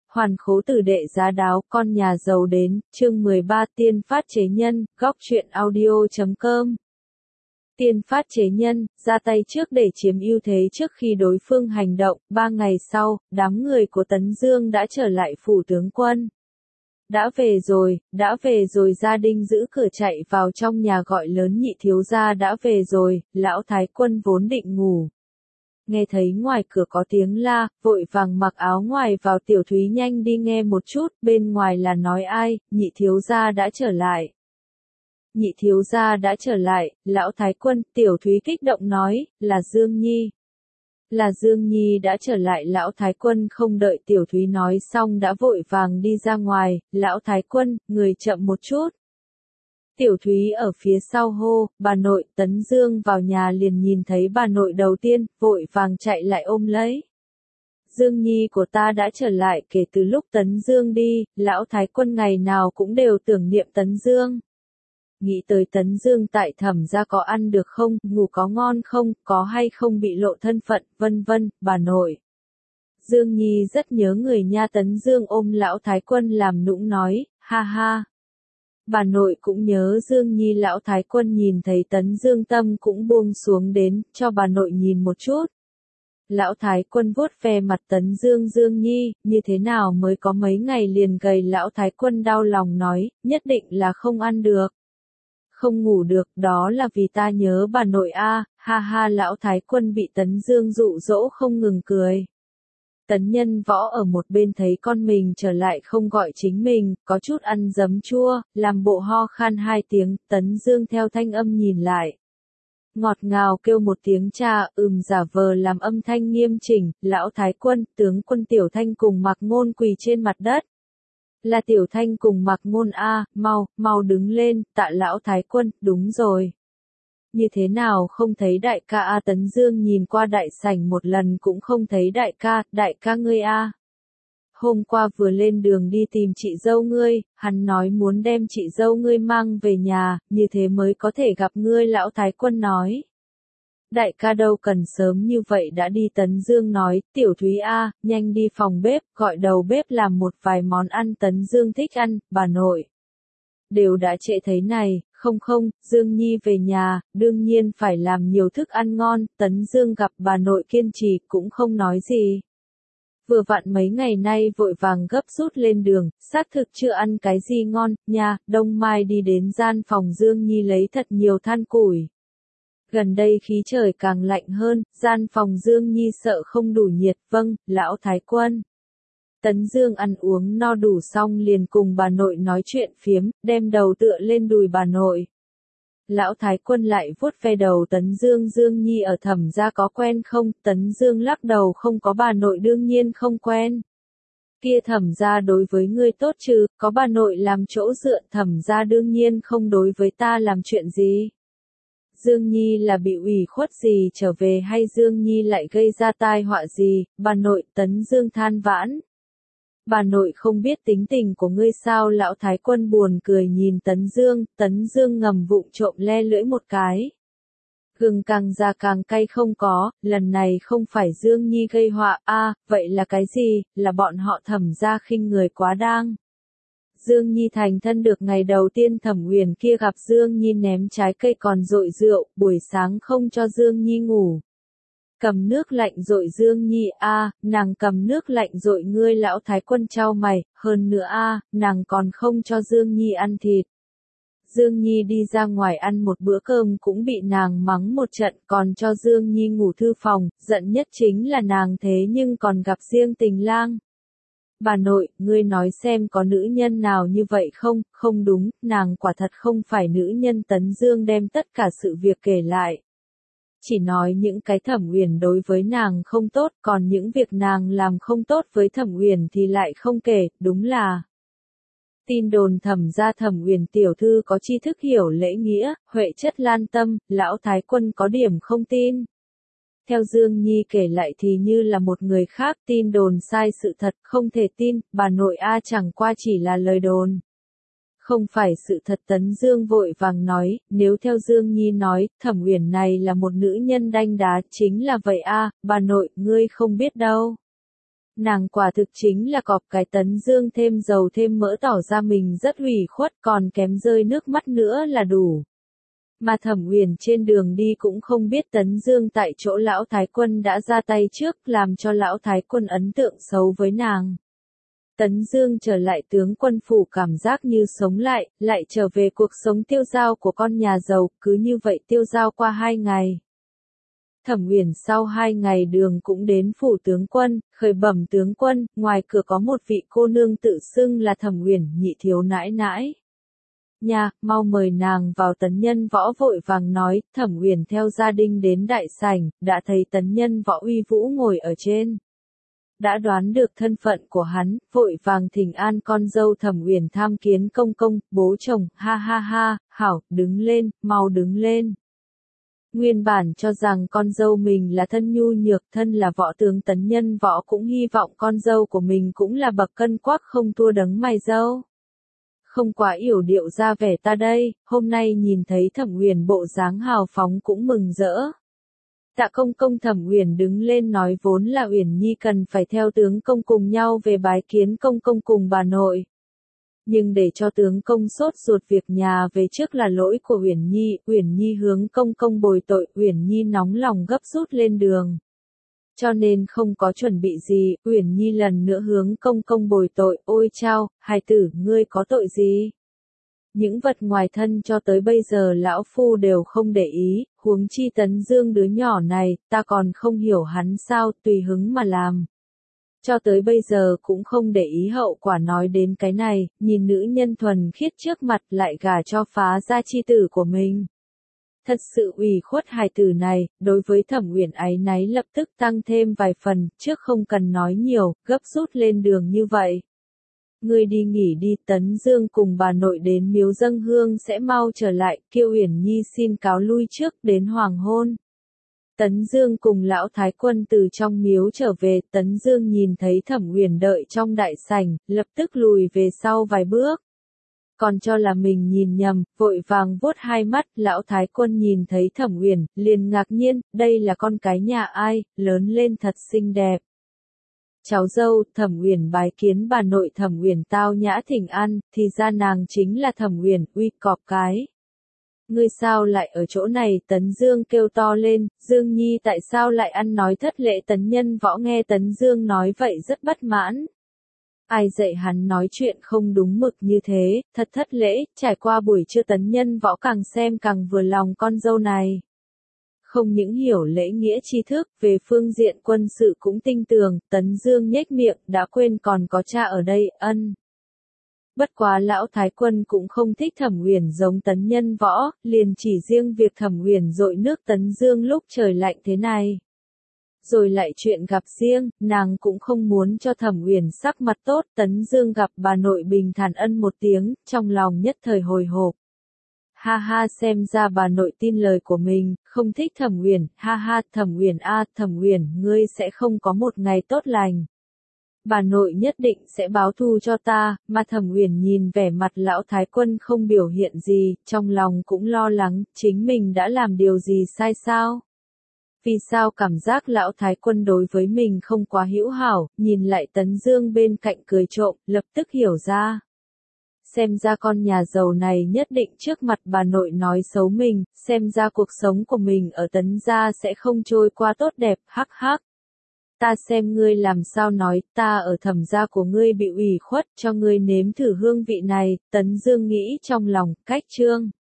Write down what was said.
Hoàn khố tử đệ giá đáo, con nhà giàu đến, chương 13 tiên phát chế nhân, góc truyện audio.com. Tiên phát chế nhân, ra tay trước để chiếm ưu thế trước khi đối phương hành động, 3 ngày sau, đám người của Tấn Dương đã trở lại phủ tướng quân. Đã về rồi Gia Đinh giữ cửa chạy vào trong nhà gọi lớn nhị thiếu gia đã về rồi, lão thái quân vốn định ngủ. Nghe thấy ngoài cửa có tiếng la, vội vàng mặc áo ngoài vào. Tiểu Thúy nhanh đi nghe một chút, bên ngoài là nói ai, nhị thiếu gia đã trở lại. Nhị thiếu gia đã trở lại, lão thái quân, Tiểu Thúy kích động nói, là Dương Nhi. Là Dương Nhi đã trở lại. Lão thái quân không đợi Tiểu Thúy nói xong đã vội vàng đi ra ngoài, lão thái quân, người chậm một chút. Tiểu Thúy ở phía sau hô, bà nội. Tấn Dương vào nhà liền nhìn thấy bà nội đầu tiên, vội vàng chạy lại ôm lấy. Dương Nhi của ta đã trở lại. Kể từ lúc Tấn Dương đi, lão thái quân ngày nào cũng đều tưởng niệm Tấn Dương. Nghĩ tới Tấn Dương tại Thẩm gia có ăn được không, ngủ có ngon không, có hay không bị lộ thân phận, vân vân, bà nội. Dương Nhi rất nhớ người nha. Tấn Dương ôm lão thái quân làm nũng nói, ha ha. Bà nội cũng nhớ Dương Nhi. Lão thái quân nhìn thấy Tấn Dương tâm cũng buông xuống đến, cho bà nội nhìn một chút. Lão thái quân vuốt ve mặt Tấn Dương. Dương Nhi, như thế nào mới có mấy ngày liền gầy. Lão thái quân đau lòng nói, nhất định là không ăn được. Không ngủ được, đó là vì ta nhớ bà nội a, ha ha. Lão thái quân bị Tấn Dương dụ dỗ không ngừng cười. Tấn Nhân Võ ở một bên thấy con mình trở lại không gọi chính mình, có chút ăn giấm chua, làm bộ ho khan 2 tiếng. Tấn Dương theo thanh âm nhìn lại. Ngọt ngào kêu một tiếng cha, giả vờ làm âm thanh nghiêm chỉnh, lão thái quân, tướng quân Tiểu Thanh cùng Mạc Ngôn quỳ trên mặt đất. Là Tiểu Thanh cùng Mạc Ngôn a, mau đứng lên, tạ lão thái quân, đúng rồi. Như thế nào không thấy đại ca a? Tấn Dương nhìn qua đại sảnh một lần cũng không thấy đại ca ngươi a. Hôm qua vừa lên đường đi tìm chị dâu ngươi, hắn nói muốn đem chị dâu ngươi mang về nhà, như thế mới có thể gặp ngươi. Lão thái quân nói. Đại ca đâu cần sớm như vậy đã đi. Tấn Dương nói, Tiểu Thúy a, nhanh đi phòng bếp, gọi đầu bếp làm một vài món ăn Tấn Dương thích ăn, bà nội. Đều đã trễ thế này, không, Dương Nhi về nhà, đương nhiên phải làm nhiều thức ăn ngon. Tấn Dương gặp bà nội kiên trì cũng không nói gì. Vừa vặn mấy ngày nay vội vàng gấp rút lên đường, xác thực chưa ăn cái gì ngon, nha. Đông Mai đi đến gian phòng Dương Nhi lấy thật nhiều than củi. Gần đây khí trời càng lạnh hơn, gian phòng Dương Nhi sợ không đủ nhiệt. Vâng, lão thái quân. Tấn Dương ăn uống no đủ xong liền cùng bà nội nói chuyện phiếm, đem đầu tựa lên đùi bà nội. Lão thái quân lại vuốt ve đầu Tấn Dương. Dương Nhi ở Thẩm gia có quen không? Tấn Dương lắc đầu, không có, bà nội đương nhiên không quen. Kia Thẩm gia đối với ngươi tốt chứ, có bà nội làm chỗ dựa, Thẩm gia đương nhiên không đối với ta làm chuyện gì. Dương Nhi là bị ủy khuất gì trở về hay Dương Nhi lại gây ra tai họa gì, bà nội? Tấn Dương than vãn. Bà nội không biết tính tình của ngươi sao? Lão thái quân buồn cười nhìn Tấn Dương ngầm vụng trộm le lưỡi một cái. Gừng càng già càng cay. Không có, lần này không phải Dương Nhi gây họa a, vậy là cái gì? Là bọn họ Thẩm gia khinh người quá đáng. Dương Nhi thành thân được ngày đầu tiên Thẩm Uyển kia gặp Dương Nhi ném trái cây còn dội rượu, buổi sáng không cho Dương Nhi ngủ. Cầm nước lạnh dội Dương Nhi a, nàng cầm nước lạnh dội ngươi. Lão thái quân chau mày, hơn nữa a, nàng còn không cho Dương Nhi ăn thịt. Dương Nhi đi ra ngoài ăn một bữa cơm cũng bị nàng mắng một trận, còn cho Dương Nhi ngủ thư phòng, giận nhất chính là nàng thế nhưng còn gặp riêng Tình Lang. Bà nội, ngươi nói xem có nữ nhân nào như vậy không? Không đúng, nàng quả thật không phải nữ nhân. Tấn Dương đem tất cả sự việc kể lại. Chỉ nói những cái Thẩm Uyển đối với nàng không tốt, còn những việc nàng làm không tốt với Thẩm Uyển thì lại không kể, đúng là. Tin đồn Thẩm gia Thẩm Uyển tiểu thư có tri thức hiểu lễ nghĩa, huệ chất lan tâm, lão thái quân có điểm không tin. Theo Dương Nhi kể lại thì như là một người khác, tin đồn sai sự thật, không thể tin, bà nội a, chẳng qua chỉ là lời đồn. Không phải sự thật. Tấn Dương vội vàng nói, nếu theo Dương Nhi nói, Thẩm Uyển này là một nữ nhân đanh đá, chính là vậy a, bà nội, ngươi không biết đâu. Nàng quả thực chính là cọp cái. Tấn Dương thêm dầu thêm mỡ tỏ ra mình rất ủy khuất, còn kém rơi nước mắt nữa là đủ. Mà Thẩm Uyển trên đường đi cũng không biết Tấn Dương tại chỗ lão thái quân đã ra tay trước, làm cho lão thái quân ấn tượng xấu với nàng. Tấn Dương trở lại tướng quân phủ cảm giác như sống lại trở về cuộc sống tiêu dao của con nhà giàu, cứ như vậy tiêu dao qua 2 ngày. Thẩm Uyển sau 2 ngày đường cũng đến phủ tướng quân, khởi bẩm tướng quân, ngoài cửa có một vị cô nương tự xưng là Thẩm Uyển nhị thiếu nãi nãi. Nhà, mau mời nàng vào. Tấn Nhân Võ vội vàng nói. Thẩm Uyển theo gia đình đến đại sảnh, đã thấy Tấn Nhân Võ uy vũ ngồi ở trên. Đã đoán được thân phận của hắn, vội vàng thỉnh an con dâu Thẩm Uyển tham kiến công công, bố chồng, ha ha ha, hảo, đứng lên, mau đứng lên. Nguyên bản cho rằng con dâu mình là thân nhu nhược, thân là võ tướng. Tấn Nhân Võ cũng hy vọng con dâu của mình cũng là bậc cân quắc không thua đấng mày râu. Không quá yểu điệu ra vẻ ta đây, hôm nay nhìn thấy Thẩm Uyển bộ dáng hào phóng cũng mừng rỡ. Tạ công công. Thẩm Uyển đứng lên nói vốn là Uyển Nhi cần phải theo tướng công cùng nhau về bái kiến công công cùng bà nội. Nhưng để cho tướng công sốt ruột việc nhà về trước là lỗi của Uyển Nhi hướng công công bồi tội, Uyển Nhi nóng lòng gấp rút lên đường. Cho nên không có chuẩn bị gì, Uyển Nhi lần nữa hướng công công bồi tội, ôi chao, hài tử, ngươi có tội gì? Những vật ngoài thân cho tới bây giờ lão phu đều không để ý, huống chi Tấn Dương đứa nhỏ này, ta còn không hiểu hắn sao, tùy hứng mà làm. Cho tới bây giờ cũng không để ý hậu quả. Nói đến cái này, nhìn nữ nhân thuần khiết trước mặt lại gả cho phá gia chi tử của mình. Thật sự ủy khuất hài tử này, đối với Thẩm Uyển áy náy lập tức tăng thêm vài phần, trước không cần nói nhiều, gấp rút lên đường như vậy. Ngươi đi nghỉ đi. Tấn Dương cùng bà nội đến miếu dâng hương sẽ mau trở lại, kêu Uyển Nhi xin cáo lui trước, đến hoàng hôn. Tấn Dương cùng lão thái quân từ trong miếu trở về, Tấn Dương nhìn thấy Thẩm Uyển đợi trong đại sảnh, lập tức lùi về sau vài bước. Còn cho là mình nhìn nhầm, vội vàng vuốt hai mắt. Lão thái quân nhìn thấy Thẩm Uyển, liền ngạc nhiên, đây là con cái nhà ai, lớn lên thật xinh đẹp. Cháu dâu. Thẩm Uyển bái kiến bà nội. Thẩm Uyển tao nhã thỉnh an, thì ra nàng chính là Thẩm Uyển, uy cọp cái. Ngươi sao lại ở chỗ này? Tấn Dương kêu to lên. Dương Nhi tại sao lại ăn nói thất lễ? Tấn Nhân Võ nghe Tấn Dương nói vậy rất bất mãn. Ai dạy hắn nói chuyện không đúng mực như thế, thật thất lễ. Trải qua buổi trưa Tấn Nhân Võ càng xem càng vừa lòng con dâu này. Không những hiểu lễ nghĩa tri thức, về phương diện quân sự cũng tinh tường. Tấn Dương nhếch miệng, đã quên còn có cha ở đây, ân. Bất quá lão thái quân cũng không thích Thẩm Uyển giống Tấn Nhân Võ, liền chỉ riêng việc Thẩm Uyển dội nước Tấn Dương lúc trời lạnh thế này. Rồi lại chuyện gặp riêng, nàng cũng không muốn cho Thẩm Uyển sắc mặt tốt. Tấn Dương gặp bà nội bình thản ân một tiếng, trong lòng nhất thời hồi hộp. Ha ha, xem ra bà nội tin lời của mình, không thích Thẩm Uyển, ha ha. Thẩm Uyển a, Thẩm Uyển, ngươi sẽ không có một ngày tốt lành. Bà nội nhất định sẽ báo thù cho ta. Mà Thẩm Uyển nhìn vẻ mặt lão thái quân không biểu hiện gì, trong lòng cũng lo lắng, chính mình đã làm điều gì sai sao? Vì sao cảm giác lão thái quân đối với mình không quá hữu hảo? Nhìn lại Tấn Dương bên cạnh cười trộm, lập tức hiểu ra. Xem ra con nhà giàu này nhất định trước mặt bà nội nói xấu mình, xem ra cuộc sống của mình ở Tấn gia sẽ không trôi qua tốt đẹp, hắc hắc. Ta xem ngươi làm sao nói, ta ở Thẩm gia của ngươi bị ủy khuất, cho ngươi nếm thử hương vị này. Tấn Dương nghĩ trong lòng, cách chương.